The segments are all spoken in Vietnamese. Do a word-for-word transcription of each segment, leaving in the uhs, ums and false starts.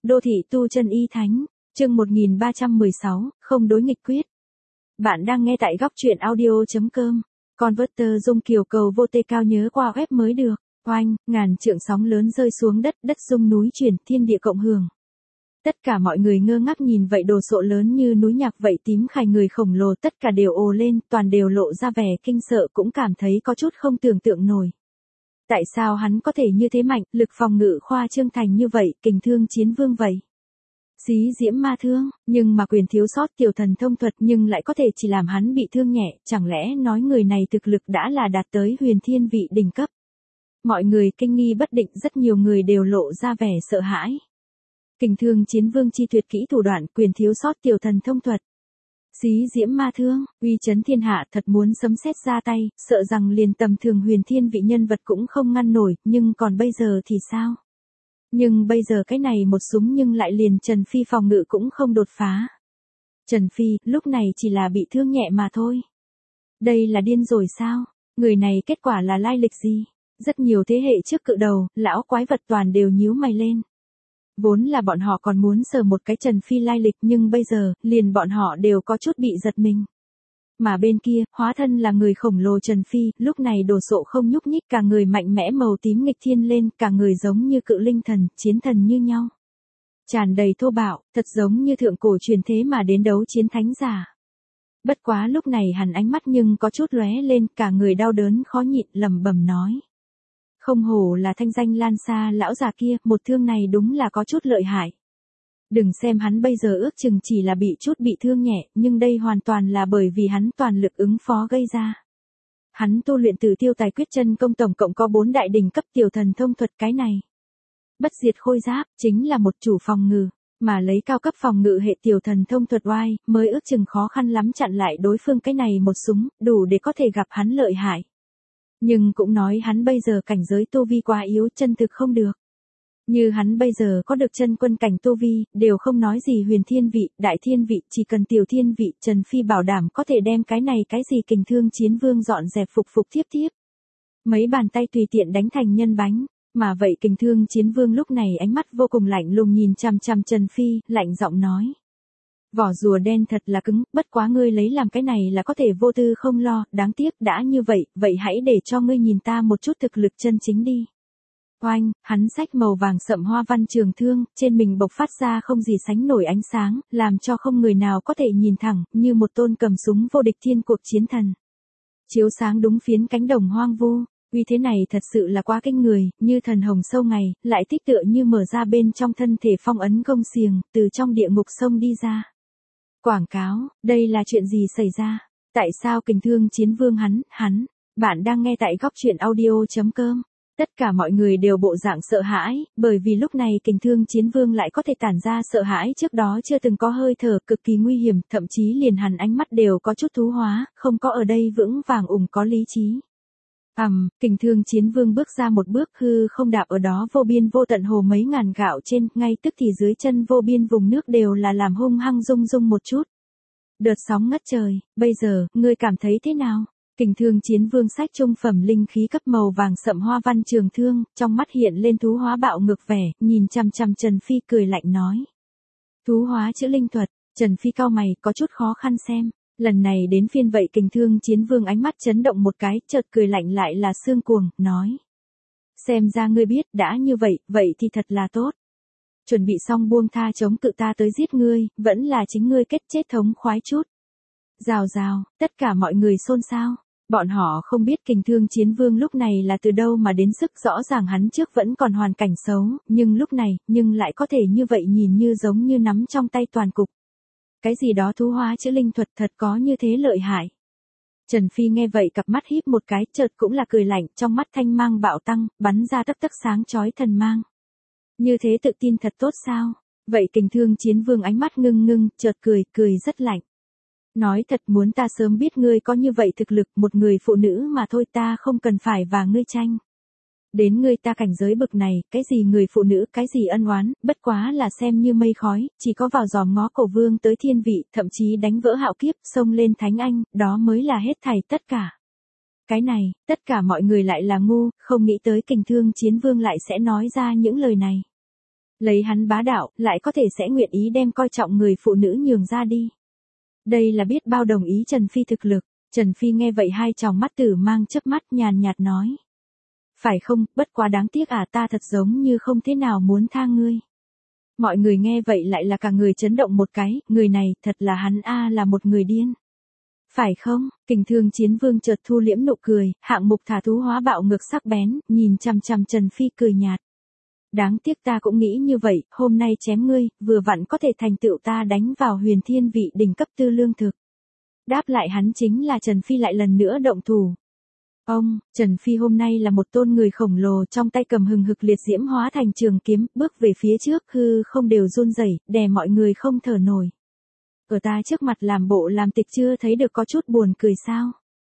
Đô thị tu chân y thánh, chương một nghìn ba trăm mười sáu, không đối nghịch quyết. Bạn đang nghe tại góc truyện audio.com. Converter dung kiều cầu vô tê cao nhớ qua web mới được. Oanh, ngàn trượng sóng lớn rơi xuống đất, đất rung núi chuyển, thiên địa cộng hưởng. Tất cả mọi người ngơ ngác nhìn vậy đồ sộ lớn như núi nhạc vậy tím khải người khổng lồ, tất cả đều ồ lên, toàn đều lộ ra vẻ kinh sợ, cũng cảm thấy có chút không tưởng tượng nổi. Tại sao hắn có thể như thế mạnh, lực phòng ngự khoa trương thành như vậy, kình thương chiến vương vậy? Xí diễm ma thương, nhưng mà quyền thiếu sót tiểu thần thông thuật nhưng lại có thể chỉ làm hắn bị thương nhẹ, chẳng lẽ nói người này thực lực đã là đạt tới huyền thiên vị đỉnh cấp? Mọi người kinh nghi bất định, rất nhiều người đều lộ ra vẻ sợ hãi. Kình thương chiến vương chi tuyệt kỹ thủ đoạn, quyền thiếu sót tiểu thần thông thuật. Xí diễm ma thương, uy chấn thiên hạ, thật muốn sấm sét ra tay, sợ rằng liền tầm thường huyền thiên vị nhân vật cũng không ngăn nổi, nhưng còn bây giờ thì sao? Nhưng bây giờ cái này một súng nhưng lại liền Trần Phi phòng ngự cũng không đột phá. Trần Phi, lúc này chỉ là bị thương nhẹ mà thôi. Đây là điên rồi sao? Người này kết quả là lai lịch gì? Rất nhiều thế hệ trước cự đầu, lão quái vật toàn đều nhíu mày lên. Vốn là bọn họ còn muốn sờ một cái Trần Phi lai lịch, nhưng bây giờ, liền bọn họ đều có chút bị giật mình. Mà bên kia, hóa thân là người khổng lồ Trần Phi, lúc này đồ sộ không nhúc nhích, cả người mạnh mẽ màu tím nghịch thiên lên, cả người giống như cự linh thần, chiến thần như nhau. Tràn đầy thô bạo, thật giống như thượng cổ truyền thế mà đến đấu chiến thánh giả. Bất quá lúc này hắn ánh mắt nhưng có chút lóe lên, cả người đau đớn khó nhịn, lẩm bẩm nói. Không hổ là thanh danh lan xa lão già kia, một thương này đúng là có chút lợi hại. Đừng xem hắn bây giờ ước chừng chỉ là bị chút bị thương nhẹ, nhưng đây hoàn toàn là bởi vì hắn toàn lực ứng phó gây ra. Hắn tu luyện Tử Tiêu Tài Quyết chân công tổng cộng có bốn đại đỉnh cấp tiểu thần thông thuật, cái này. Bất diệt khôi giáp, chính là một chủ phòng ngự, mà lấy cao cấp phòng ngự hệ tiểu thần thông thuật oai, mới ước chừng khó khăn lắm chặn lại đối phương cái này một súng, đủ để có thể gặp hắn lợi hại. Nhưng cũng nói hắn bây giờ cảnh giới tu vi quá yếu, chân thực không được. Như hắn bây giờ có được chân quân cảnh tu vi, đều không nói gì huyền thiên vị, đại thiên vị, chỉ cần tiểu thiên vị, Trần Phi bảo đảm có thể đem cái này cái gì kình thương chiến vương dọn dẹp phục phục tiếp tiếp. Mấy bàn tay tùy tiện đánh thành nhân bánh, mà vậy kình thương chiến vương lúc này ánh mắt vô cùng lạnh lùng nhìn chằm chằm Trần Phi, lạnh giọng nói. Vỏ rùa đen thật là cứng, bất quá ngươi lấy làm cái này là có thể vô tư không lo, đáng tiếc đã như vậy, vậy hãy để cho ngươi nhìn ta một chút thực lực chân chính đi. Oanh, hắn xách màu vàng sậm hoa văn trường thương, trên mình bộc phát ra không gì sánh nổi ánh sáng, làm cho không người nào có thể nhìn thẳng, như một tôn cầm súng vô địch thiên cuộc chiến thần. Chiếu sáng đúng phiến cánh đồng hoang vu, uy thế này thật sự là quá kinh người, như thần hồng sâu ngày, lại tích tựa như mở ra bên trong thân thể phong ấn gông xiềng, từ trong địa ngục sông đi ra. Quảng cáo, đây là chuyện gì xảy ra? Tại sao kình thương chiến vương hắn, hắn? Bạn đang nghe tại góc truyện audio.com. Tất cả mọi người đều bộ dạng sợ hãi, bởi vì lúc này kình thương chiến vương lại có thể tản ra sợ hãi trước đó chưa từng có hơi thở, cực kỳ nguy hiểm, thậm chí liền hẳn ánh mắt đều có chút thú hóa, không có ở đây vững vàng ủng có lý trí. Ầm, um, kình thương chiến vương bước ra một bước, hư không đạp ở đó vô biên vô tận hồ mấy ngàn gạo trên, ngay tức thì dưới chân vô biên vùng nước đều là làm hung hăng rung rung một chút. Đợt sóng ngất trời, bây giờ, ngươi cảm thấy thế nào? Kình thương chiến vương sách trung phẩm linh khí cấp màu vàng sậm hoa văn trường thương, trong mắt hiện lên thú hóa bạo ngược vẻ, nhìn chằm chằm Trần Phi cười lạnh nói. Thú hóa chữ linh thuật, Trần Phi cau mày, có chút khó khăn xem. Lần này đến phiên vậy kình thương chiến vương ánh mắt chấn động một cái, chợt cười lạnh lại là xương cuồng, nói. Xem ra ngươi biết, đã như vậy, vậy thì thật là tốt. Chuẩn bị xong buông tha chống cự ta tới giết ngươi, vẫn là chính ngươi kết chết thống khoái chút. Rào rào, tất cả mọi người xôn xao. Bọn họ không biết kình thương chiến vương lúc này là từ đâu mà đến sức, rõ ràng hắn trước vẫn còn hoàn cảnh xấu, nhưng lúc này, nhưng lại có thể như vậy nhìn như giống như nắm trong tay toàn cục. Cái gì đó thú hóa chữ linh thuật thật có như thế lợi hại. Trần Phi nghe vậy cặp mắt híp một cái, chợt cũng là cười lạnh, trong mắt thanh mang bạo tăng, bắn ra tấc tấc sáng chói thần mang. Như thế tự tin thật tốt sao? Vậy kình thương chiến vương ánh mắt ngưng ngưng, chợt cười, cười rất lạnh. Nói thật, muốn ta sớm biết ngươi có như vậy thực lực, một người phụ nữ mà thôi, ta không cần phải và ngươi tranh. Đến ngươi ta cảnh giới bực này, cái gì người phụ nữ, cái gì ân oán, bất quá là xem như mây khói, chỉ có vào giòm ngó cổ vương tới thiên vị, thậm chí đánh vỡ hạo kiếp, xông lên thánh anh, đó mới là hết thảy tất cả. Cái này, tất cả mọi người lại là ngu, không nghĩ tới kình thương chiến vương lại sẽ nói ra những lời này. Lấy hắn bá đạo, lại có thể sẽ nguyện ý đem coi trọng người phụ nữ nhường ra đi. Đây là biết bao đồng ý Trần Phi thực lực. Trần Phi nghe vậy hai tròng mắt tử mang chớp mắt nhàn nhạt nói. Phải không, bất quá đáng tiếc à, ta thật giống như không thế nào muốn tha ngươi. Mọi người nghe vậy lại là cả người chấn động một cái, người này thật là hắn a là một người điên. Phải không, Kình Thương Chiến Vương chợt thu liễm nụ cười, hạng mục thả thú hóa bạo ngược sắc bén, nhìn chằm chằm Trần Phi cười nhạt. Đáng tiếc ta cũng nghĩ như vậy, hôm nay chém ngươi, vừa vặn có thể thành tựu ta đánh vào huyền thiên vị đỉnh cấp tư lương thực. Đáp lại hắn chính là Trần Phi lại lần nữa động thủ. Ông, Trần Phi hôm nay là một tôn người khổng lồ trong tay cầm hừng hực liệt diễm hóa thành trường kiếm, bước về phía trước hư không đều run rẩy, đè mọi người không thở nổi. Ở ta trước mặt làm bộ làm tịch chưa thấy được có chút buồn cười sao.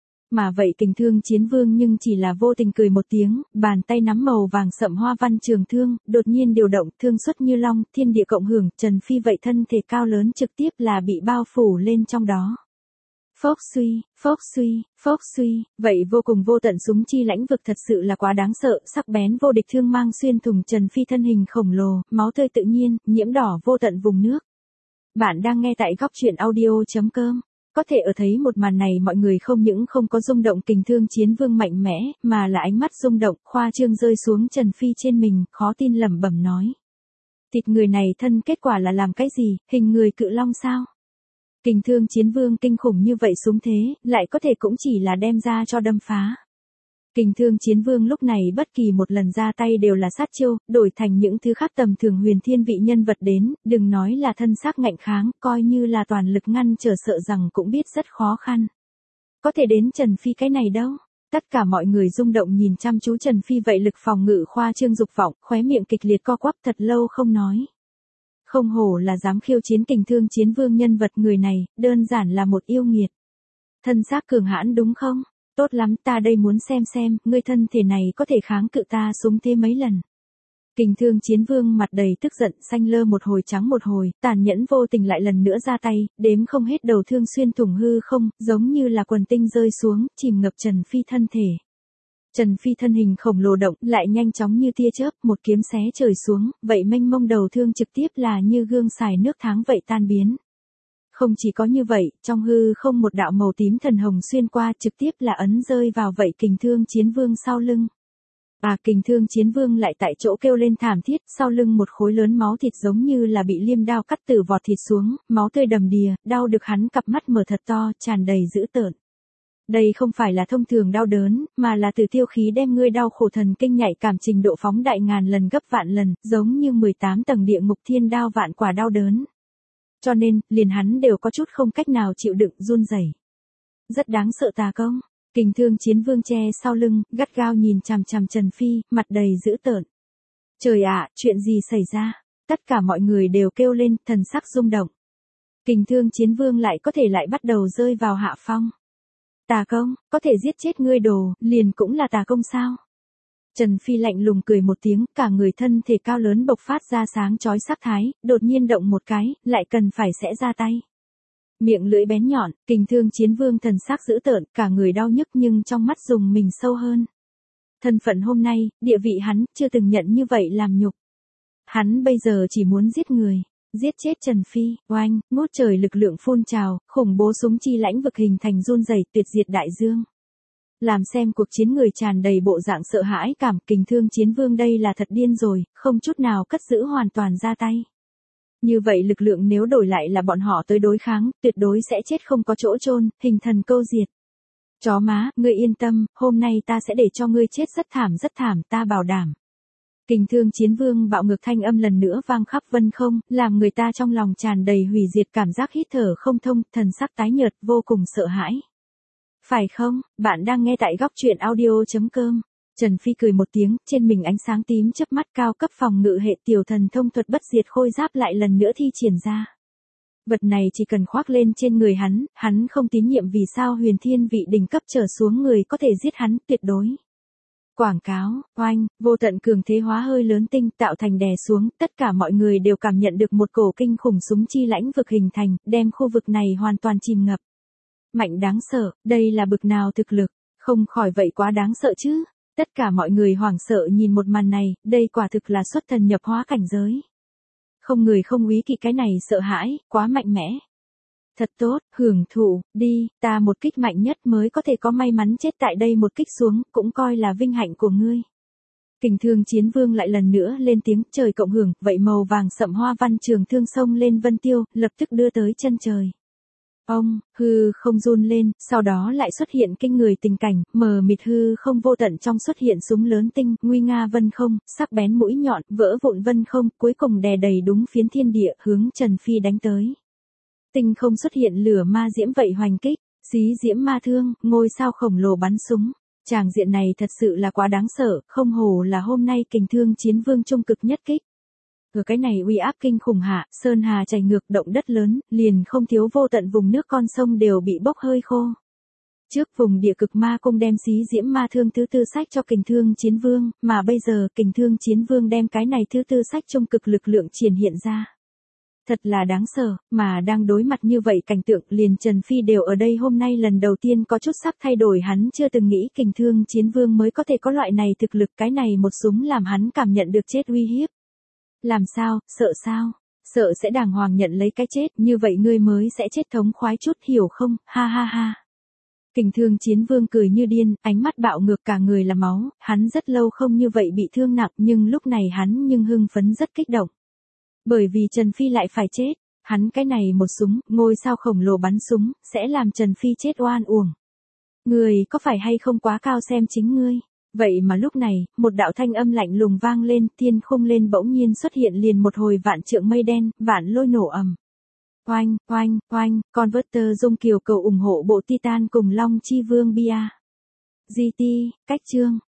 Mà vậy Kình Thương Chiến Vương nhưng chỉ là vô tình cười một tiếng, bàn tay nắm màu vàng sậm hoa văn trường thương, đột nhiên điều động thương xuất như long, thiên địa cộng hưởng, Trần Phi vậy thân thể cao lớn trực tiếp là bị bao phủ lên trong đó. Phốc suy, phốc suy, phốc suy, vậy vô cùng vô tận súng chi lãnh vực thật sự là quá đáng sợ, sắc bén vô địch thương mang xuyên thủng Trần Phi thân hình khổng lồ, máu tươi tự nhiên, nhiễm đỏ vô tận vùng nước. Bạn đang nghe tại góc truyện audio chấm com. Có thể ở thấy một màn này mọi người không những không có rung động Kình Thương Chiến Vương mạnh mẽ, mà là ánh mắt rung động, khoa trương rơi xuống Trần Phi trên mình, khó tin lẩm bẩm nói. Thịt người này thân kết quả là làm cái gì, hình người cự long sao? Kình Thương Chiến Vương kinh khủng như vậy xuống thế, lại có thể cũng chỉ là đem ra cho đâm phá. Kình Thương Chiến Vương lúc này bất kỳ một lần ra tay đều là sát chiêu, đổi thành những thứ khác tầm thường huyền thiên vị nhân vật đến, đừng nói là thân xác ngạnh kháng, coi như là toàn lực ngăn trở sợ rằng cũng biết rất khó khăn. Có thể đến Trần Phi cái này đâu? Tất cả mọi người rung động nhìn chăm chú Trần Phi vậy lực phòng ngự khoa trương dục vọng, khóe miệng kịch liệt co quắp thật lâu không nói. Không hổ là dám khiêu chiến Kình Thương Chiến Vương nhân vật người này, đơn giản là một yêu nghiệt. Thân xác cường hãn đúng không? Tốt lắm, ta đây muốn xem xem, ngươi thân thể này có thể kháng cự ta súng thế mấy lần. Kình Thương Chiến Vương mặt đầy tức giận, xanh lơ một hồi trắng một hồi, tàn nhẫn vô tình lại lần nữa ra tay, đếm không hết đầu thương xuyên thủng hư không, giống như là quần tinh rơi xuống, chìm ngập Trần Phi thân thể. Trần Phi thân hình khổng lồ động, lại nhanh chóng như tia chớp, một kiếm xé trời xuống, vậy mênh mông đầu thương trực tiếp là như gương xài nước tháng vậy tan biến. Không chỉ có như vậy, trong hư không một đạo màu tím thần hồng xuyên qua trực tiếp là ấn rơi vào vậy Kình Thương Chiến Vương sau lưng. À Kình Thương Chiến Vương lại tại chỗ kêu lên thảm thiết, sau lưng một khối lớn máu thịt giống như là bị liêm đao cắt từ vọt thịt xuống, máu tươi đầm đìa, đau được hắn cặp mắt mở thật to, tràn đầy dữ tợn. Đây không phải là thông thường đau đớn, mà là từ tiêu khí đem ngươi đau khổ thần kinh nhạy cảm trình độ phóng đại ngàn lần gấp vạn lần, giống như mười tám tầng địa ngục thiên đao vạn quả đau đớn. Cho nên, liền hắn đều có chút không cách nào chịu đựng run rẩy. Rất đáng sợ tà công. Kình Thương Chiến Vương che sau lưng, gắt gao nhìn chằm chằm Trần Phi, mặt đầy dữ tợn. Trời ạ, chuyện gì xảy ra? Tất cả mọi người đều kêu lên, thần sắc rung động. Kình Thương Chiến Vương lại có thể lại bắt đầu rơi vào hạ phong. Tà công, có thể giết chết ngươi đồ, liền cũng là tà công sao? Trần Phi lạnh lùng cười một tiếng, cả người thân thể cao lớn bộc phát ra sáng chói sắc thái, đột nhiên động một cái, lại cần phải sẽ ra tay. Miệng lưỡi bén nhọn, Kình Thương Chiến Vương thần sắc dữ tợn, cả người đau nhức nhưng trong mắt dùng mình sâu hơn. Thân phận hôm nay, địa vị hắn, chưa từng nhận như vậy làm nhục. Hắn bây giờ chỉ muốn giết người, giết chết Trần Phi, oanh, ngút trời lực lượng phun trào, khủng bố súng chi lãnh vực hình thành run rẩy tuyệt diệt đại dương. Làm xem cuộc chiến người tràn đầy bộ dạng sợ hãi cảm, Kình Thương Chiến Vương đây là thật điên rồi, không chút nào cất giữ hoàn toàn ra tay. Như vậy lực lượng nếu đổi lại là bọn họ tới đối kháng, tuyệt đối sẽ chết không có chỗ chôn, hình thần câu diệt. Chó má, ngươi yên tâm, hôm nay ta sẽ để cho ngươi chết rất thảm rất thảm, ta bảo đảm. Kình Thương Chiến Vương bạo ngược thanh âm lần nữa vang khắp vân không, làm người ta trong lòng tràn đầy hủy diệt cảm giác hít thở không thông, thần sắc tái nhợt, vô cùng sợ hãi. Phải không, bạn đang nghe tại góc truyện audio chấm com. Trần Phi cười một tiếng, trên mình ánh sáng tím chớp mắt cao cấp phòng ngự hệ tiểu thần thông thuật bất diệt khôi giáp lại lần nữa thi triển ra. Vật này chỉ cần khoác lên trên người hắn, hắn không tín nhiệm vì sao huyền thiên vị đỉnh cấp trở xuống người có thể giết hắn, tuyệt đối. Quảng cáo, oanh, vô tận cường thế hóa hơi lớn tinh tạo thành đè xuống, tất cả mọi người đều cảm nhận được một cổ kinh khủng súng chi lãnh vực hình thành, đem khu vực này hoàn toàn chìm ngập. Mạnh đáng sợ, đây là bực nào thực lực, không khỏi vậy quá đáng sợ chứ. Tất cả mọi người hoảng sợ nhìn một màn này, đây quả thực là xuất thần nhập hóa cảnh giới. không người không úy kỵ cái này sợ hãi, quá mạnh mẽ. Thật tốt, hưởng thụ, đi, ta một kích mạnh nhất mới có thể có may mắn chết tại đây một kích xuống, cũng coi là vinh hạnh của ngươi. Kình Thương Chiến Vương lại lần nữa lên tiếng, trời cộng hưởng, vậy màu vàng sậm hoa văn trường thương sông lên vân tiêu, lập tức đưa tới chân trời. Ông, hư không run lên, sau đó lại xuất hiện kinh người tình cảnh, mờ mịt hư không vô tận trong xuất hiện súng lớn tinh, nguy nga vân không, sắc bén mũi nhọn, vỡ vụn vân không, cuối cùng đè đầy đúng phiến thiên địa, hướng Trần Phi đánh tới. Tinh không xuất hiện lửa ma diễm vậy hoành kích, xí diễm ma thương, ngôi sao khổng lồ bắn súng. Tràng diện này thật sự là quá đáng sợ, không hổ là hôm nay Kình Thương Chiến Vương trung cực nhất kích. Ở cái này uy áp kinh khủng hạ, sơn hà chảy ngược, động đất lớn, liền không thiếu vô tận vùng nước con sông đều bị bốc hơi khô. Trước vùng địa cực ma cung đem xí diễm ma thương thứ tư sách cho Kình Thương Chiến Vương, mà bây giờ Kình Thương Chiến Vương đem cái này thứ tư sách trung cực lực lượng triển hiện ra. Thật là đáng sợ, mà đang đối mặt như vậy cảnh tượng liền Trần Phi đều ở đây hôm nay lần đầu tiên có chút sắc thay đổi, hắn chưa từng nghĩ Kình Thương Chiến Vương mới có thể có loại này thực lực, cái này một súng làm hắn cảm nhận được chết uy hiếp. Làm sao, sợ sao? Sợ sẽ đàng hoàng nhận lấy cái chết, như vậy ngươi mới sẽ chết thống khoái chút, hiểu không, ha ha ha. Kình Thương Chiến Vương cười như điên, ánh mắt bạo ngược, cả người là máu, hắn rất lâu không như vậy bị thương nặng, nhưng lúc này hắn nhưng hưng phấn rất kích động. Bởi vì Trần Phi lại phải chết, hắn cái này một súng, ngôi sao khổng lồ bắn súng, sẽ làm Trần Phi chết oan uổng. Người có phải hay không quá cao xem chính ngươi. Vậy mà lúc này, một đạo thanh âm lạnh lùng vang lên, thiên khung lên bỗng nhiên xuất hiện liền một hồi vạn trượng mây đen, vạn lôi nổ ầm. Oanh, oanh, oanh, Converter Dung Kiều cầu ủng hộ bộ Titan cùng Long Chi Vương Bia. giê tê, cách chương.